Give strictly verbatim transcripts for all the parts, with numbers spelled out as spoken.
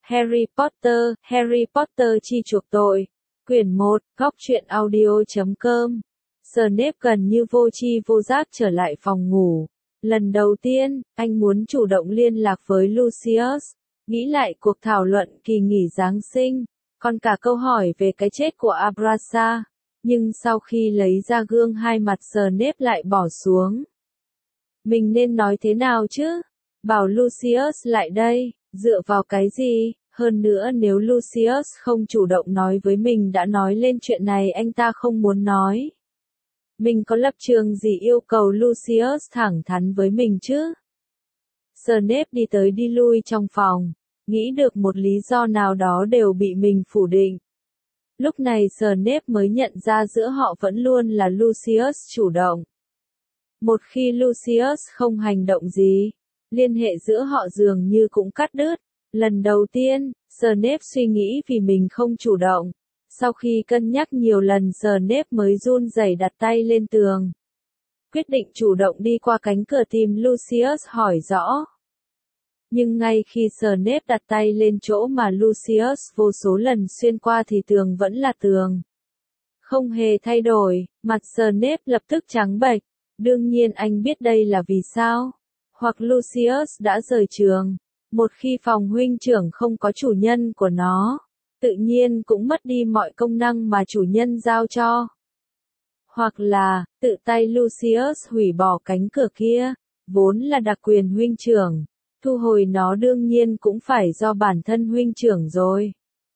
Harry Potter, Harry Potter chi chuộc tội. Quyển một, góc truyện audio chấm com. Snape gần như vô tri vô giác trở lại phòng ngủ. Lần đầu tiên, anh muốn chủ động liên lạc với Lucius, nghĩ lại cuộc thảo luận kỳ nghỉ Giáng sinh, còn cả câu hỏi về cái chết của Abrasa. Nhưng sau khi lấy ra gương hai mặt Snape lại bỏ xuống. Mình nên nói thế nào chứ? Bảo Lucius lại đây, dựa vào cái gì? Hơn nữa nếu Lucius không chủ động nói với mình đã nói lên chuyện này anh ta không muốn nói. Mình có lập trường gì yêu cầu Lucius thẳng thắn với mình chứ? Snape đi tới đi lui trong phòng, nghĩ được một lý do nào đó đều bị mình phủ định. Lúc này Snape mới nhận ra giữa họ vẫn luôn là Lucius chủ động. Một khi Lucius không hành động gì, liên hệ giữa họ dường như cũng cắt đứt. Lần đầu tiên, Snape suy nghĩ vì mình không chủ động. Sau khi cân nhắc nhiều lần Snape mới run rẩy đặt tay lên tường. Quyết định chủ động đi qua cánh cửa tìm Lucius hỏi rõ. Nhưng ngay khi Snape đặt tay lên chỗ mà Lucius vô số lần xuyên qua thì tường vẫn là tường. Không hề thay đổi, mặt Snape lập tức trắng bệch. Đương nhiên anh biết đây là vì sao. Hoặc Lucius đã rời trường. Một khi phòng huynh trưởng không có chủ nhân của nó, tự nhiên cũng mất đi mọi công năng mà chủ nhân giao cho. Hoặc là, tự tay Lucius hủy bỏ cánh cửa kia, vốn là đặc quyền huynh trưởng, thu hồi nó đương nhiên cũng phải do bản thân huynh trưởng rồi.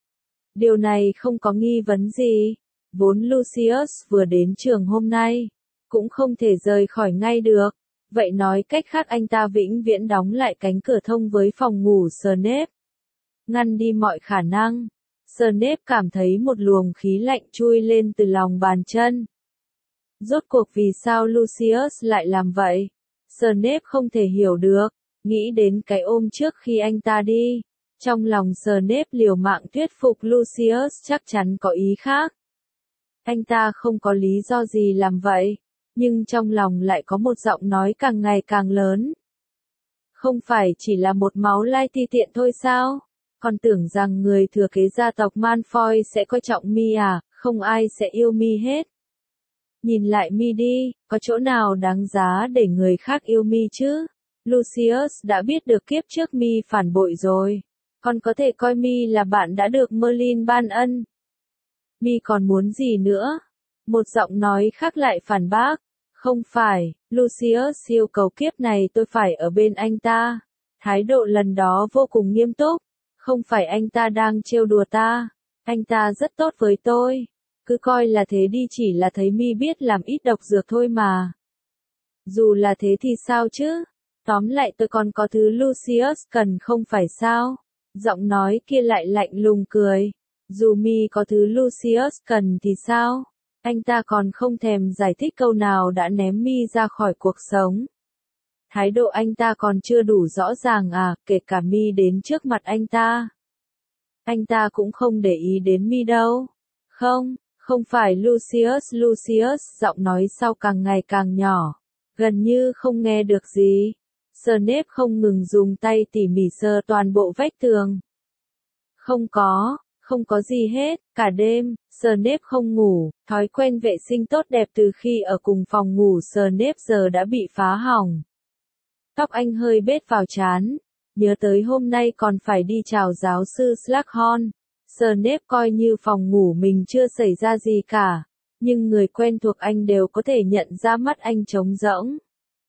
Điều này không có nghi vấn gì, vốn Lucius vừa đến trường hôm nay, cũng không thể rời khỏi ngay được. Vậy nói cách khác anh ta vĩnh viễn đóng lại cánh cửa thông với phòng ngủ Snape. Ngăn đi mọi khả năng. Snape cảm thấy một luồng khí lạnh chui lên từ lòng bàn chân. Rốt cuộc vì sao Lucius lại làm vậy? Snape không thể hiểu được. Nghĩ đến cái ôm trước khi anh ta đi. Trong lòng Snape liều mạng thuyết phục Lucius chắc chắn có ý khác. Anh ta không có lý do gì làm vậy. Nhưng trong lòng lại có một giọng nói càng ngày càng lớn. Không phải chỉ là một máu lai ti tiện thôi sao? Còn tưởng rằng người thừa kế gia tộc Malfoy sẽ coi trọng mi à, không ai sẽ yêu mi hết. Nhìn lại mi đi, có chỗ nào đáng giá để người khác yêu mi chứ? Lucius đã biết được kiếp trước mi phản bội rồi. Còn có thể coi mi là bạn đã được Merlin ban ân. Mi còn muốn gì nữa? Một giọng nói khác lại phản bác. Không phải, Lucius yêu cầu kiếp này tôi phải ở bên anh ta. Thái độ lần đó vô cùng nghiêm túc. Không phải anh ta đang trêu đùa ta. Anh ta rất tốt với tôi. Cứ coi là thế đi, chỉ là thấy mi biết làm ít độc dược thôi mà. Dù là thế thì sao chứ? Tóm lại tôi còn có thứ Lucius cần không phải sao? Giọng nói kia lại lạnh lùng cười. Dù mi có thứ Lucius cần thì sao? Anh ta còn không thèm giải thích câu nào đã ném mi ra khỏi cuộc sống. Thái độ anh ta còn chưa đủ rõ ràng à, kể cả mi đến trước mặt anh ta. Anh ta cũng không để ý đến mi đâu. Không, không phải Lucius, Lucius, giọng nói sau càng ngày càng nhỏ. Gần như không nghe được gì. Snape không ngừng dùng tay tỉ mỉ sờ toàn bộ vách tường. Không có. Không có gì hết, cả đêm, Snape không ngủ, thói quen vệ sinh tốt đẹp từ khi ở cùng phòng ngủ Snape giờ đã bị phá hỏng. Tóc anh hơi bết vào trán, nhớ tới hôm nay còn phải đi chào giáo sư Slughorn. Snape coi như phòng ngủ mình chưa xảy ra gì cả, nhưng người quen thuộc anh đều có thể nhận ra mắt anh trống rỗng.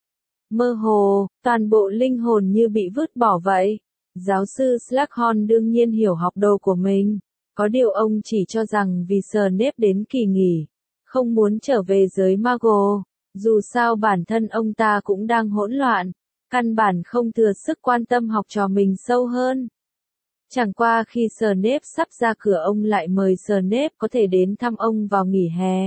Mơ hồ, toàn bộ linh hồn như bị vứt bỏ vậy. Giáo sư Slughorn đương nhiên hiểu học đồ của mình. Có điều ông chỉ cho rằng vì Snape đến kỳ nghỉ, không muốn trở về giới Muggle, dù sao bản thân ông ta cũng đang hỗn loạn, căn bản không thừa sức quan tâm học trò mình sâu hơn. Chẳng qua khi Snape sắp ra cửa ông lại mời Snape có thể đến thăm ông vào nghỉ hè.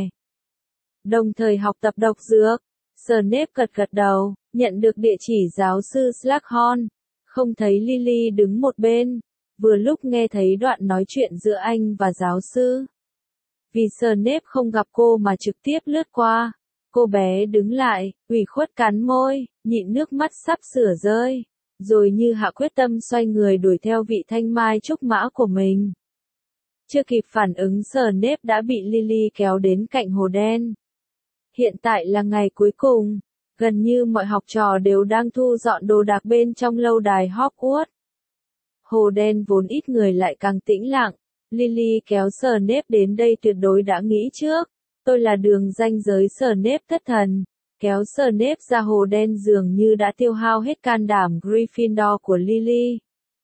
Đồng thời học tập độc dược, Snape gật gật đầu, nhận được địa chỉ giáo sư Slughorn, không thấy Lily đứng một bên. Vừa lúc nghe thấy đoạn nói chuyện giữa anh và giáo sư. Vì Snape không gặp cô mà trực tiếp lướt qua. Cô bé đứng lại, ủy khuất cắn môi, nhịn nước mắt sắp sửa rơi. rồi như hạ quyết tâm xoay người đuổi theo vị thanh mai trúc mã của mình. Chưa kịp phản ứng Snape đã bị Lily kéo đến cạnh hồ đen. Hiện tại là ngày cuối cùng, gần như mọi học trò đều đang thu dọn đồ đạc bên trong lâu đài Hogwarts. Hồ đen vốn ít người lại càng tĩnh lặng, Lily kéo Snape đến đây tuyệt đối đã nghĩ trước, tôi là đường ranh giới Snape thất thần, kéo Snape ra hồ đen dường như đã tiêu hao hết can đảm Gryffindor của Lily.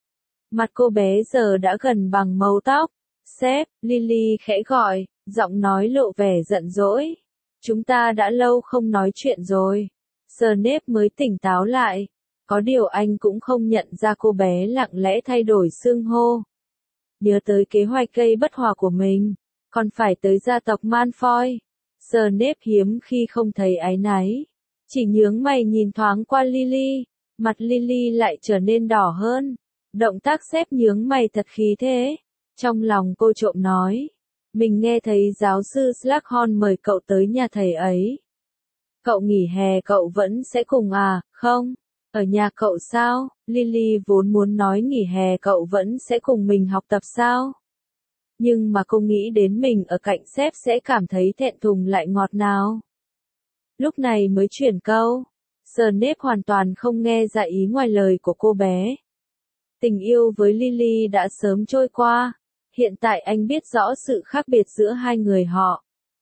Mặt cô bé giờ đã gần bằng màu tóc. Sếp, Lily khẽ gọi, giọng nói lộ vẻ giận dỗi. Chúng ta đã lâu không nói chuyện rồi. Snape mới tỉnh táo lại. Có điều anh cũng không nhận ra cô bé lặng lẽ thay đổi xưng hô. Nhớ tới kế hoạch cây bất hòa của mình, còn phải tới gia tộc Malfoy. Snape hiếm khi không thấy áy náy. Chỉ nhướng mày nhìn thoáng qua Lily, mặt Lily lại trở nên đỏ hơn. Động tác sếp nhướng mày thật khí thế. Trong lòng cô trộm nói, mình nghe thấy giáo sư Slughorn mời cậu tới nhà thầy ấy. Cậu nghỉ hè cậu vẫn sẽ cùng à, không? Ở nhà cậu sao? Lily vốn muốn nói nghỉ hè cậu vẫn sẽ cùng mình học tập sao? Nhưng mà cô nghĩ đến mình ở cạnh sếp sẽ cảm thấy thẹn thùng lại ngọt ngào. Lúc này mới chuyển câu. Snape hoàn toàn không nghe ra ý ngoài lời của cô bé. Tình yêu với Lily đã sớm trôi qua. Hiện tại anh biết rõ sự khác biệt giữa hai người họ.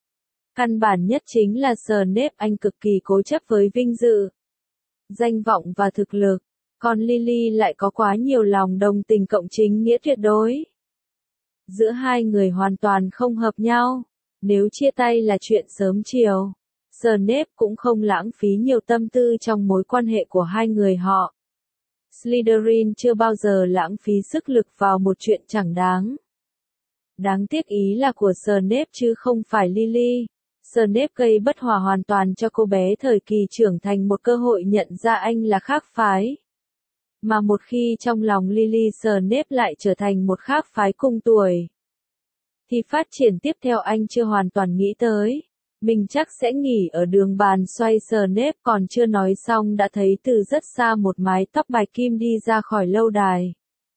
Căn bản nhất chính là Snape anh cực kỳ cố chấp với vinh dự, danh vọng và thực lực, còn Lily lại có quá nhiều lòng đồng tình cộng chính nghĩa tuyệt đối. Giữa hai người hoàn toàn không hợp nhau, nếu chia tay là chuyện sớm chiều. Snape cũng không lãng phí nhiều tâm tư trong mối quan hệ của hai người họ. Slytherin chưa bao giờ lãng phí sức lực vào một chuyện chẳng đáng. Đáng tiếc ý là của Snape chứ không phải Lily. Snape gây bất hòa hoàn toàn cho cô bé thời kỳ trưởng thành một cơ hội nhận ra anh là khác phái. Mà một khi trong lòng Lily Snape lại trở thành một khác phái cùng tuổi, thì phát triển tiếp theo anh chưa hoàn toàn nghĩ tới. Mình chắc sẽ nghỉ ở đường bàn xoay. Snape còn chưa nói xong đã thấy từ rất xa một mái tóc bạch kim đi ra khỏi lâu đài.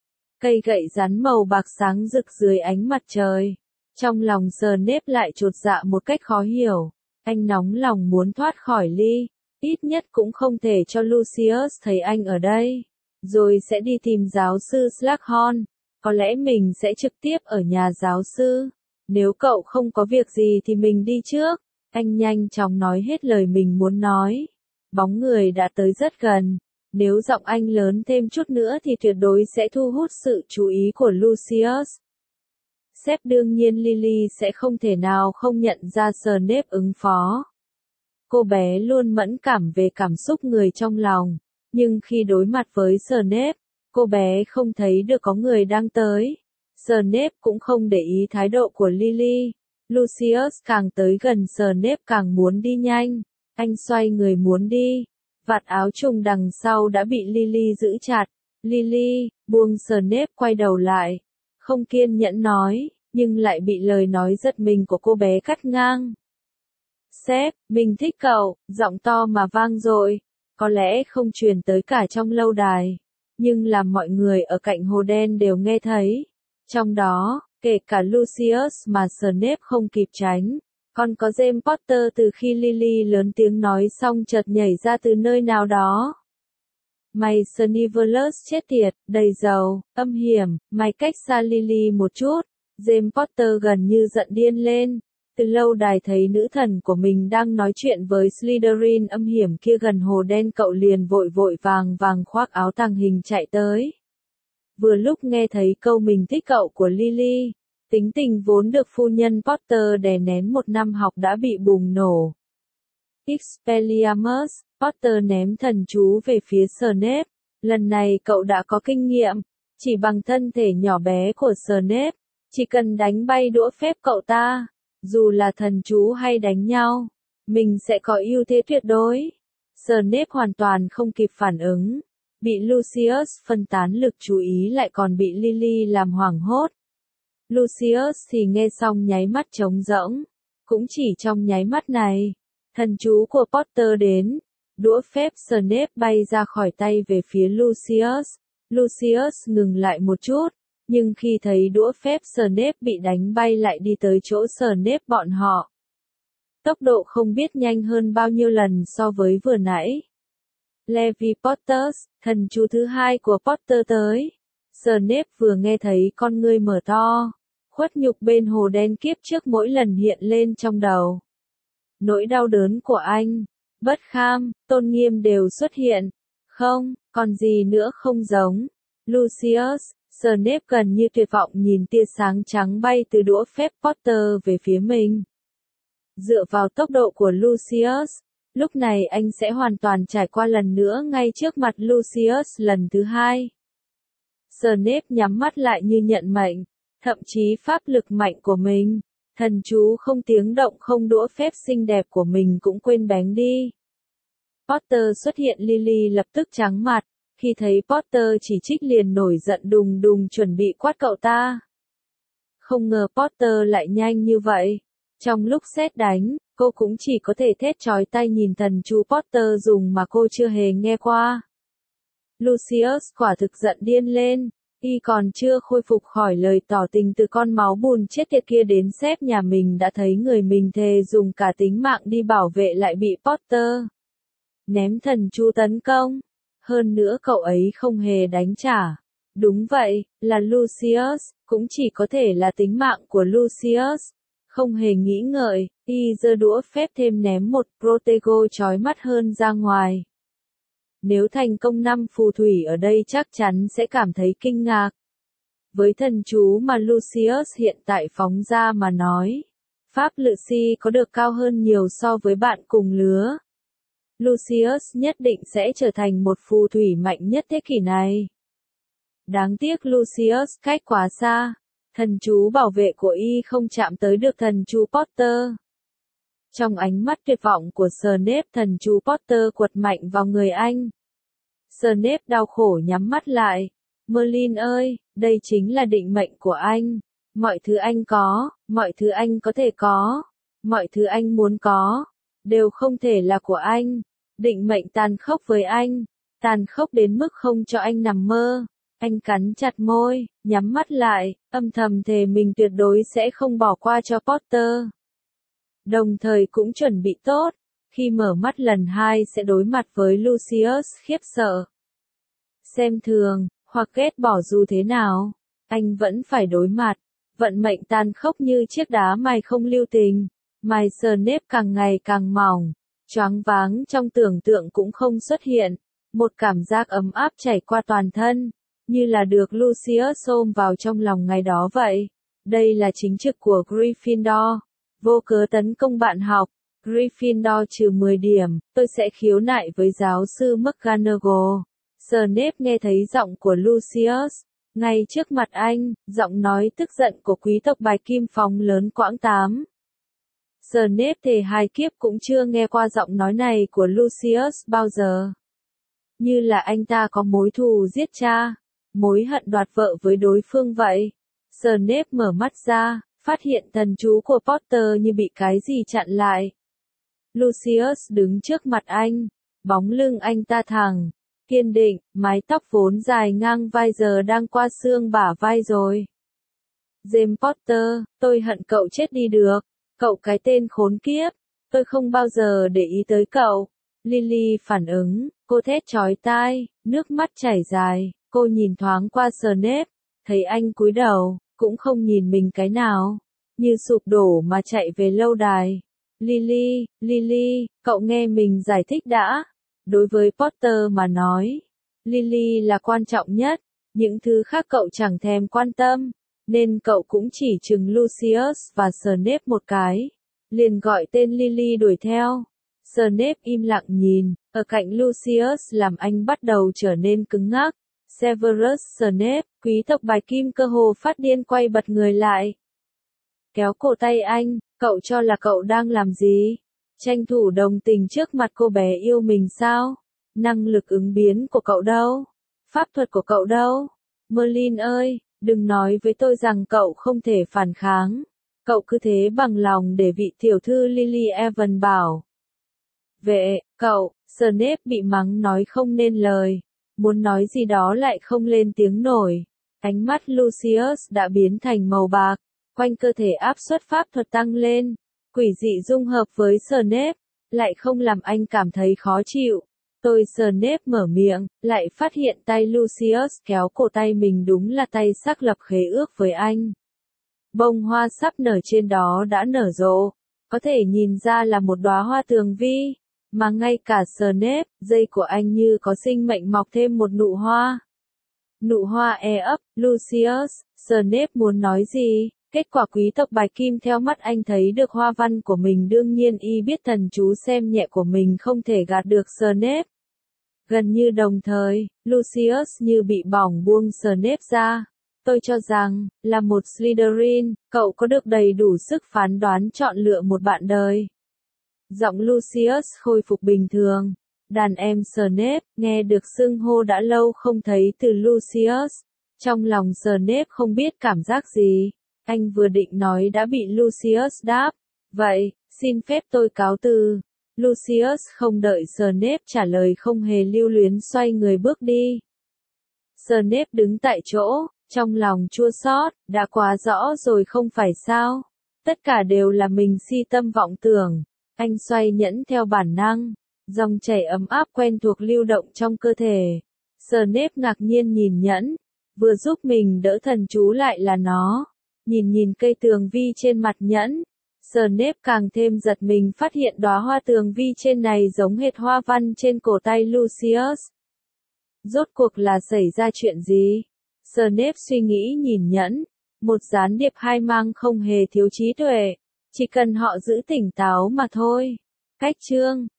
Cây gậy rắn màu bạc sáng rực dưới ánh mặt trời. Trong lòng Snape lại chột dạ một cách khó hiểu. Anh nóng lòng muốn thoát khỏi Ly. Ít nhất cũng không thể cho Lucius thấy anh ở đây. Rồi sẽ đi tìm giáo sư Slughorn. Có lẽ mình sẽ trực tiếp ở nhà giáo sư. Nếu cậu không có việc gì thì mình đi trước. Anh nhanh chóng nói hết lời mình muốn nói. Bóng người đã tới rất gần. Nếu giọng anh lớn thêm chút nữa thì tuyệt đối sẽ thu hút sự chú ý của Lucius. Sếp đương nhiên Lily sẽ không thể nào không nhận ra Snape ứng phó. Cô bé luôn mẫn cảm về cảm xúc người trong lòng. Nhưng khi đối mặt với Snape, cô bé không thấy được có người đang tới. Snape cũng không để ý thái độ của Lily. Lucius càng tới gần Snape càng muốn đi nhanh. Anh xoay người muốn đi. Vạt áo trùng đằng sau đã bị Lily giữ chặt. Lily, buông. Snape quay đầu lại. Không kiên nhẫn nói, nhưng lại bị lời nói giật mình của cô bé cắt ngang. Sếp, mình thích cậu, giọng to mà vang dội. Có lẽ không truyền tới cả trong lâu đài. Nhưng làm mọi người ở cạnh hồ đen đều nghe thấy. Trong đó, kể cả Lucius mà Snape không kịp tránh. Còn có James Potter từ khi Lily lớn tiếng nói xong chợt nhảy ra từ nơi nào đó. Mày Snivelus chết tiệt, đầy dầu, âm hiểm, mày cách xa Lily một chút. James Potter gần như giận điên lên. Từ lâu đài thấy nữ thần của mình đang nói chuyện với Slytherin âm hiểm kia gần hồ đen cậu liền vội vội vàng vàng khoác áo tàng hình chạy tới. Vừa lúc nghe thấy câu mình thích cậu của Lily. Tính tình vốn được phu nhân Potter đè nén một năm học đã bị bùng nổ. Expelliarmus, Potter ném thần chú về phía Snape. Lần này cậu đã có kinh nghiệm. Chỉ bằng thân thể nhỏ bé của Snape, chỉ cần đánh bay đũa phép cậu ta, dù là thần chú hay đánh nhau, mình sẽ có ưu thế tuyệt đối. Snape hoàn toàn không kịp phản ứng. Bị Lucius phân tán lực chú ý lại còn bị Lily làm hoảng hốt. Lucius thì nghe xong nháy mắt trống rỗng. Cũng chỉ trong nháy mắt này, thần chú của Potter đến. Đũa phép Snape bay ra khỏi tay về phía Lucius. Lucius ngừng lại một chút, nhưng khi thấy đũa phép Snape bị đánh bay lại đi tới chỗ Snape bọn họ. Tốc độ không biết nhanh hơn bao nhiêu lần so với vừa nãy. Levi Potter, thần chú thứ hai của Potter tới. Snape vừa nghe thấy con ngươi mở to. Khuất nhục bên hồ đen kiếp trước mỗi lần hiện lên trong đầu. Nỗi đau đớn của anh, bất kham, tôn nghiêm đều xuất hiện. Không, còn gì nữa không giống. Lucius, Snape gần như tuyệt vọng nhìn tia sáng trắng bay từ đũa phép Potter về phía mình. Dựa vào tốc độ của Lucius, lúc này anh sẽ hoàn toàn trải qua lần nữa ngay trước mặt Lucius lần thứ hai. Snape nhắm mắt lại như nhận mệnh, thậm chí pháp lực mạnh của mình, thần chú không tiếng động không đũa phép xinh đẹp của mình cũng quên bén đi. Potter xuất hiện Lily lập tức trắng mặt, khi thấy Potter chỉ trích liền nổi giận đùng đùng chuẩn bị quát cậu ta. Không ngờ Potter lại nhanh như vậy. Trong lúc sét đánh, cô cũng chỉ có thể thét chói tai nhìn thần chú Potter dùng mà cô chưa hề nghe qua. Lucius quả thực giận điên lên, y còn chưa khôi phục khỏi lời tỏ tình từ con máu bùn chết tiệt kia đến sếp nhà mình đã thấy người mình thề dùng cả tính mạng đi bảo vệ lại bị Potter ném thần chú tấn công. Hơn nữa cậu ấy không hề đánh trả. Đúng vậy, là Lucius, cũng chỉ có thể là tính mạng của Lucius. Không hề nghĩ ngợi, y giơ đũa phép thêm ném một Protego chói mắt hơn ra ngoài. Nếu thành công năm phù thủy ở đây chắc chắn sẽ cảm thấy kinh ngạc. Với thần chú mà Lucius hiện tại phóng ra mà nói, pháp lực si có được cao hơn nhiều so với bạn cùng lứa. Lucius nhất định sẽ trở thành một phù thủy mạnh nhất thế kỷ này. Đáng tiếc Lucius cách quá xa, thần chú bảo vệ của y không chạm tới được thần chú Potter. Trong ánh mắt tuyệt vọng của Snape, thần chú Potter quật mạnh vào người anh. Snape đau khổ nhắm mắt lại. Merlin ơi, đây chính là định mệnh của anh. Mọi thứ anh có, mọi thứ anh có thể có, mọi thứ anh muốn có, đều không thể là của anh. Định mệnh tàn khốc với anh, tàn khốc đến mức không cho anh nằm mơ. Anh cắn chặt môi, nhắm mắt lại, âm thầm thề mình tuyệt đối sẽ không bỏ qua cho Potter. Đồng thời cũng chuẩn bị tốt, khi mở mắt lần hai sẽ đối mặt với Lucius khiếp sợ. Xem thường, hoặc ghét bỏ dù thế nào, anh vẫn phải đối mặt. Vận mệnh tàn khốc như chiếc đá mài không lưu tình, mài Snape càng ngày càng mỏng, choáng váng trong tưởng tượng cũng không xuất hiện. Một cảm giác ấm áp chảy qua toàn thân, như là được Lucius ôm vào trong lòng ngày đó vậy. Đây là chính trực của Gryffindor. Vô cớ tấn công bạn học, Gryffindor trừ mười điểm, tôi sẽ khiếu nại với giáo sư McGonagall. Snape nghe thấy giọng của Lucius, ngay trước mặt anh, giọng nói tức giận của quý tộc Bạch Kim phóng lớn quãng tám. Snape thề hai kiếp cũng chưa nghe qua giọng nói này của Lucius bao giờ. Như là anh ta có mối thù giết cha, mối hận đoạt vợ với đối phương vậy. Snape mở mắt ra, phát hiện thần chú của Potter như bị cái gì chặn lại. Lucius đứng trước mặt anh, bóng lưng anh ta thẳng, kiên định, mái tóc vốn dài ngang vai giờ đang qua xương bả vai rồi. James Potter, tôi hận cậu chết đi được, cậu cái tên khốn kiếp, tôi không bao giờ để ý tới cậu. Lily phản ứng, cô thét chói tai, nước mắt chảy dài, cô nhìn thoáng qua Snape, thấy anh cúi đầu, cũng không nhìn mình cái nào, như sụp đổ mà chạy về lâu đài. Lily, Lily, cậu nghe mình giải thích đã. Đối với Potter mà nói, Lily là quan trọng nhất, những thứ khác cậu chẳng thèm quan tâm, nên cậu cũng chỉ trừng Lucius và Snape một cái, liền gọi tên Lily đuổi theo. Snape im lặng nhìn, ở cạnh Lucius làm anh bắt đầu trở nên cứng ngắc. Severus Snape, quý tộc Bạch Kim cơ hồ phát điên quay bật người lại. Kéo cổ tay anh, cậu cho là cậu đang làm gì? Tranh thủ đồng tình trước mặt cô bé yêu mình sao? Năng lực ứng biến của cậu đâu? Pháp thuật của cậu đâu? Merlin ơi, đừng nói với tôi rằng cậu không thể phản kháng. Cậu cứ thế bằng lòng để vị tiểu thư Lily Evans bảo vệ, cậu, Snape bị mắng nói không nên lời, muốn nói gì đó lại không lên tiếng nổi. Ánh mắt Lucius đã biến thành màu bạc, quanh cơ thể áp suất pháp thuật tăng lên, quỷ dị dung hợp với Snape, lại không làm anh cảm thấy khó chịu. Tôi Snape mở miệng, lại phát hiện tay Lucius kéo cổ tay mình đúng là tay xác lập khế ước với anh. Bông hoa sắp nở trên đó đã nở rộ, có thể nhìn ra là một đóa hoa tường vi, mà ngay cả Snape, dây của anh như có sinh mệnh mọc thêm một nụ hoa. Nụ hoa e ấp, Lucius, Snape muốn nói gì? Kết quả quý tộc Bạch Kim theo mắt anh thấy được hoa văn của mình, đương nhiên y biết thần chú xem nhẹ của mình không thể gạt được Snape. Gần như đồng thời, Lucius như bị bỏng buông Snape ra. Tôi cho rằng, là một Slytherin, cậu có được đầy đủ sức phán đoán chọn lựa một bạn đời. Giọng Lucius khôi phục bình thường. Đàn em Snape, nghe được xưng hô đã lâu không thấy từ Lucius. Trong lòng Snape không biết cảm giác gì. Anh vừa định nói đã bị Lucius đáp. Vậy, xin phép tôi cáo từ. Lucius không đợi Snape trả lời không hề lưu luyến xoay người bước đi. Snape đứng tại chỗ, trong lòng chua xót, đã quá rõ rồi không phải sao. Tất cả đều là mình si tâm vọng tưởng. Anh xoay nhẫn theo bản năng. Dòng chảy ấm áp quen thuộc lưu động trong cơ thể. Snape ngạc nhiên nhìn nhẫn. Vừa giúp mình đỡ thần chú lại là nó. Nhìn nhìn cây tường vi trên mặt nhẫn. Snape càng thêm giật mình phát hiện đóa hoa tường vi trên này giống hệt hoa văn trên cổ tay Lucius. Rốt cuộc là xảy ra chuyện gì? Snape suy nghĩ nhìn nhẫn. Một gián điệp hai mang không hề thiếu trí tuệ. Chỉ cần họ giữ tỉnh táo mà thôi. Cách chương